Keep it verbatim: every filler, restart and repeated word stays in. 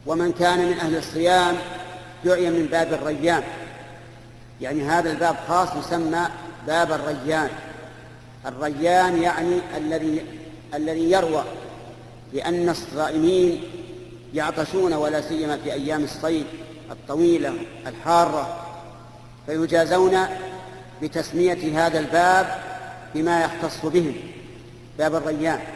ومن كان من أهل الصيام دعي من باب الريان، يعني هذا الباب خاص يسمى باب الريان. الريان يعني الذي الذي يروى، لأن الصائمين يعطشون ولا سيما في أيام الصيف الطويلة الحارة، فيجازون بتسمية هذا الباب بما يختص بهم، باب الريان.